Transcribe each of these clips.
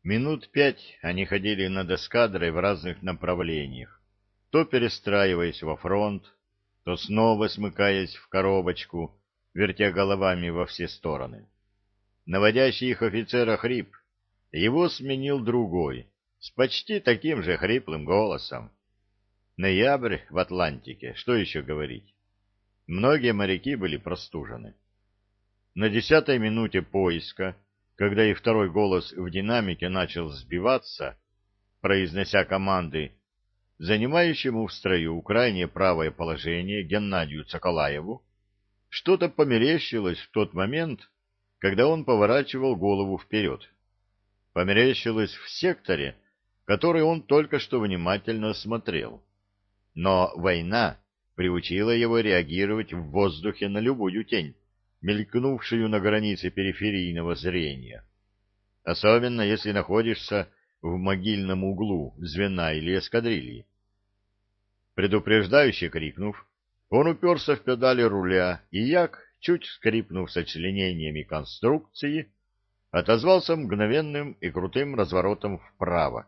Минут 5 они ходили над эскадрой в разных направлениях, то перестраиваясь во фронт, то снова смыкаясь в коробочку, вертя головами во все стороны. Наводящий их офицера хрип. Его сменил другой, с почти таким же хриплым голосом. Ноябрь в Атлантике, что еще говорить? Многие моряки были простужены. На 10-й минуте поиска, когда и второй голос в динамике начал сбиваться, произнося команды занимающему в строю крайнее правое положение Геннадию Цоколаеву, что-то померещилось в тот момент, когда он поворачивал голову вперед. Померещилось в секторе, который он только что внимательно смотрел. Но война приучила его реагировать в воздухе на любую тень, мелькнувшую на границе периферийного зрения. Особенно, если находишься в могильном углу звена или эскадрильи. Предупреждающе крикнув, он уперся в педали руля, и як, чуть скрипнув сочленениями конструкции, отозвался мгновенным и крутым разворотом вправо.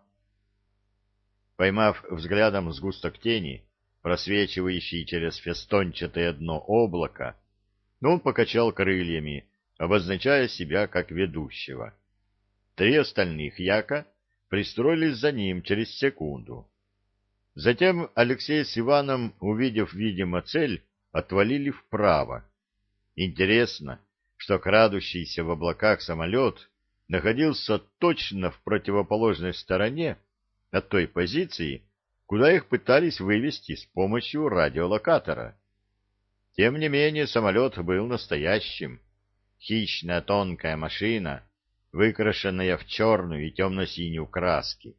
Поймав взглядом сгусток тени, просвечивающий через фестончатое дно облака, он покачал крыльями, обозначая себя как ведущего. 3 остальных яка пристроились за ним через секунду. Затем Алексей с Иваном, увидев, видимо, цель, отвалили вправо. Интересно, что крадущийся в облаках самолет находился точно в противоположной стороне от той позиции, куда их пытались вывести с помощью радиолокатора. Тем не менее, самолет был настоящим. Хищная тонкая машина, выкрашенная в черную и темно-синюю краски.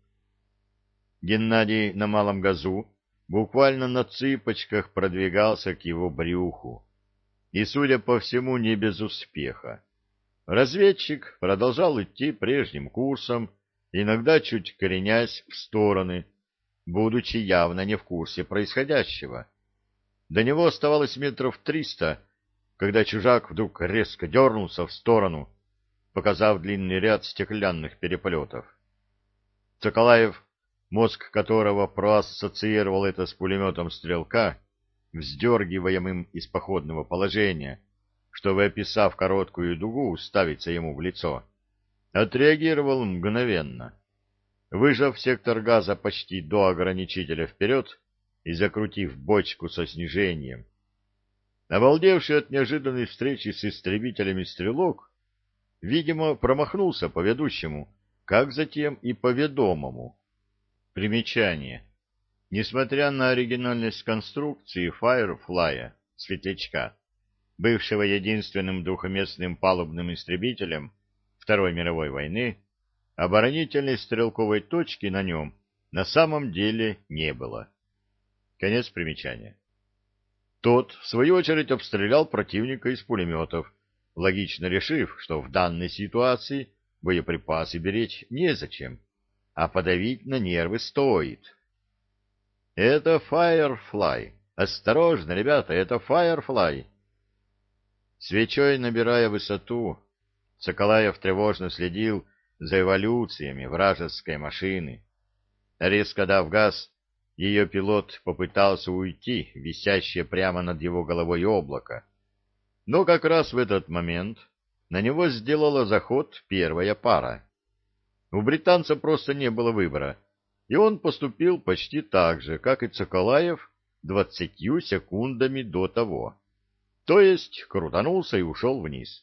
Геннадий на малом газу буквально на цыпочках продвигался к его брюху. И, судя по всему, не без успеха. Разведчик продолжал идти прежним курсом, иногда чуть коренясь в стороны, будучи явно не в курсе происходящего. До него оставалось метров 300, когда чужак вдруг резко дернулся в сторону, показав длинный ряд стеклянных переплетов. Цоколаев, мозг которого проассоциировал это с пулеметом стрелка, вздергиваемым из походного положения, чтобы, описав короткую дугу, уставиться ему в лицо, отреагировал мгновенно. Выжав сектор газа почти до ограничителя вперед и закрутив бочку со снижением, обалдевший от неожиданной встречи с истребителями стрелок, видимо, промахнулся по ведущему, как затем и по ведомому. Примечание. Несмотря на оригинальность конструкции Firefly, светлячка, бывшего единственным двухместным палубным истребителем Второй мировой войны, оборонительной стрелковой точки на нем на самом деле не было. Конец примечания. Тот, в свою очередь, обстрелял противника из пулеметов, логично решив, что в данной ситуации боеприпасы беречь незачем, а подавить на нервы стоит. Это Firefly. Осторожно, ребята, это Firefly. Свечой набирая высоту, Цоколаев тревожно следил за эволюциями вражеской машины. Резко дав газ, ее пилот попытался уйти в висящее прямо над его головой облако. Но как раз в этот момент на него сделала заход первая пара. У британца просто не было выбора, и он поступил почти так же, как и Цоколаев 20 секундами до того. То есть крутанулся и ушел вниз.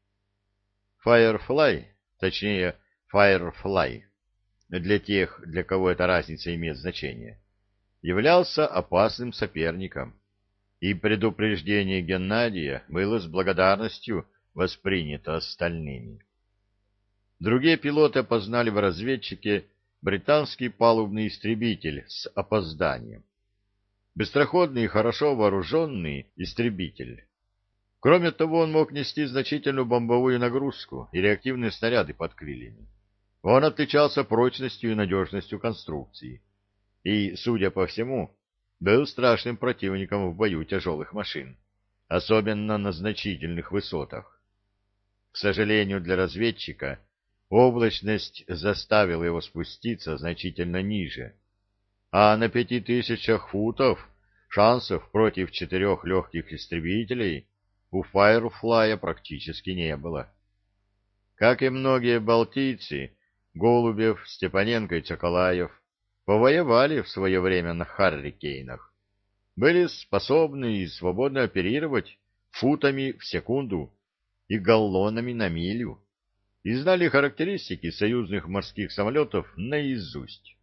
Firefly, точнее Firefly, для тех, для кого эта разница имеет значение, являлся опасным соперником, и предупреждение Геннадия было с благодарностью воспринято остальными. Другие пилоты опознали в разведчике британский палубный истребитель с опозданием. Быстроходный и хорошо вооруженный истребитель. Кроме того, он мог нести значительную бомбовую нагрузку и реактивные снаряды под крыльями. Он отличался прочностью и надежностью конструкции. И, судя по всему, был страшным противником в бою тяжелых машин, особенно на значительных высотах. К сожалению для разведчика, Облачность заставила его спуститься значительно ниже, а на 5000 футов шансов против 4 легких истребителей у Файрфлая практически не было. Как и многие балтийцы, Голубев, Степаненко и Цоколаев повоевали в свое время на Харрикейнах, были способны и свободно оперировать футами в секунду и галлонами на милю, и знали характеристики союзных морских самолетов наизусть.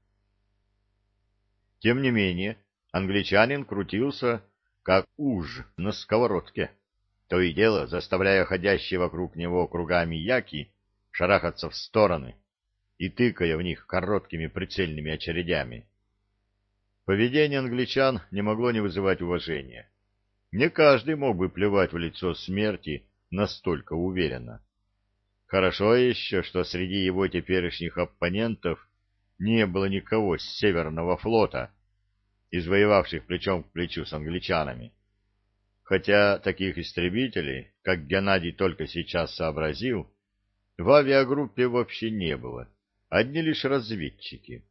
Тем не менее, англичанин крутился, как уж на сковородке, то и дело заставляя ходящие вокруг него кругами яки шарахаться в стороны и тыкая в них короткими прицельными очередями. Поведение англичан не могло не вызывать уважения. Не каждый мог бы плевать в лицо смерти настолько уверенно. Хорошо еще, что среди его теперешних оппонентов не было никого с Северного флота, извоевавших плечом к плечу с англичанами. Хотя таких истребителей, как Геннадий только сейчас сообразил, в авиагруппе вообще не было, одни лишь разведчики.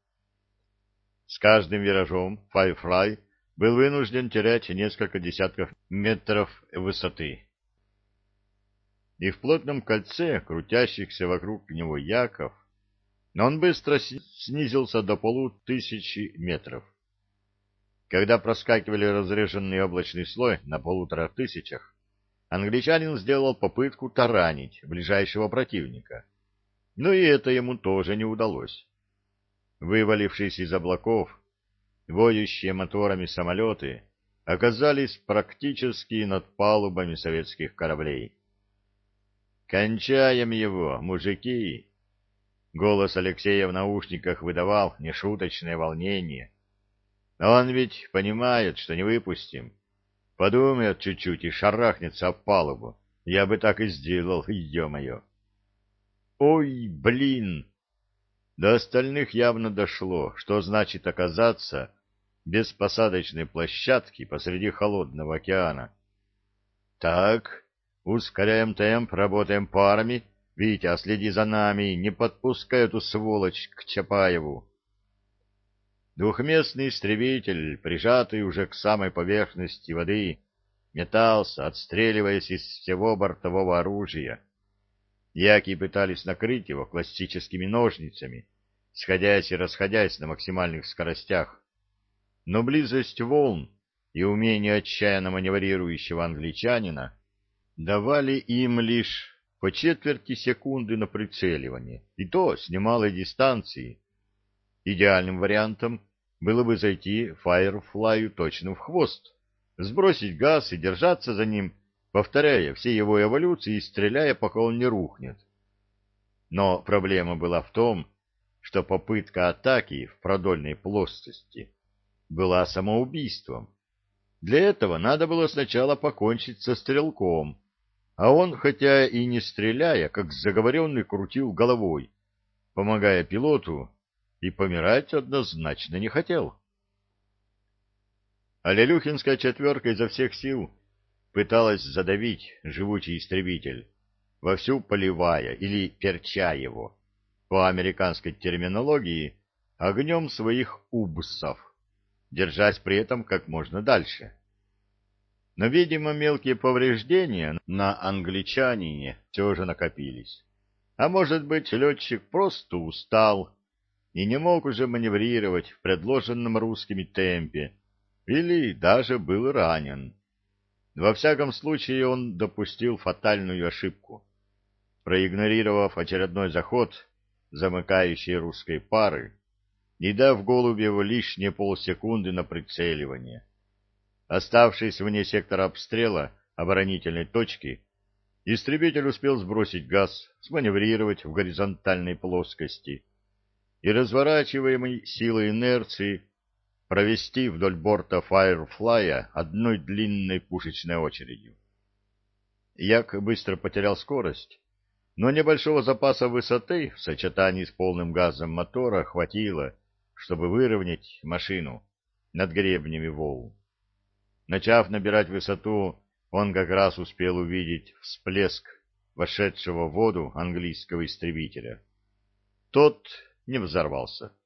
С каждым виражом Firefly был вынужден терять несколько десятков метров высоты. И в плотном кольце крутящихся вокруг него яков он быстро снизился до 1500 метров. Когда проскакивали разреженный облачный слой на 1500, англичанин сделал попытку таранить ближайшего противника. Но и это ему тоже не удалось. Вывалившись из облаков, воющие моторами самолеты оказались практически над палубами советских кораблей. «Кончаем его, мужики!» Голос Алексея в наушниках выдавал нешуточное волнение. «Он ведь понимает, что не выпустим. Подумает чуть-чуть и шарахнется об палубу. Я бы так и сделал, ё-моё!» «Ой, блин!» До остальных явно дошло, что значит оказаться без посадочной площадки посреди холодного океана. «Так, ускоряем темп, работаем парами. Витя, следи за нами, не подпускай эту сволочь к Чапаеву». Двухместный истребитель, прижатый уже к самой поверхности воды, метался, отстреливаясь из всего бортового оружия. Яки пытались накрыть его классическими ножницами, сходясь и расходясь на максимальных скоростях. Но близость волн и умение отчаянно маневрирующего англичанина давали им лишь по четверти секунды на прицеливание, и то с немалой дистанции. Идеальным вариантом было бы зайти Firefly'у точно в хвост, сбросить газ и держаться за ним, повторяя все его эволюции и стреляя, пока он не рухнет. Но проблема была в том, что попытка атаки в продольной плоскости была самоубийством. Для этого надо было сначала покончить со стрелком, а он, хотя и не стреляя, как заговоренный, крутил головой, помогая пилоту, и помирать однозначно не хотел. А Лелюхинская четверка изо всех сил пыталась задавить живучий истребитель, вовсю поливая или перча его, по американской терминологии, огнем своих УБСов, держась при этом как можно дальше. Но, видимо, мелкие повреждения на англичанине все же накопились. А может быть, летчик просто устал и не мог уже маневрировать в предложенном русскими темпе, или даже был ранен. Во всяком случае, он допустил фатальную ошибку, проигнорировав очередной заход замыкающей русской пары и дав Голубеву лишние полсекунды на прицеливание. Оставшись вне сектора обстрела оборонительной точки, истребитель успел сбросить газ, сманеврировать в горизонтальной плоскости и, разворачиваемый силой инерции, провести вдоль борта Firefly'а одной длинной пушечной очередью. Як быстро потерял скорость, но небольшого запаса высоты в сочетании с полным газом мотора хватило, чтобы выровнять машину над гребнями волн. Начав набирать высоту, он как раз успел увидеть всплеск вошедшего в воду английского истребителя. Тот не взорвался.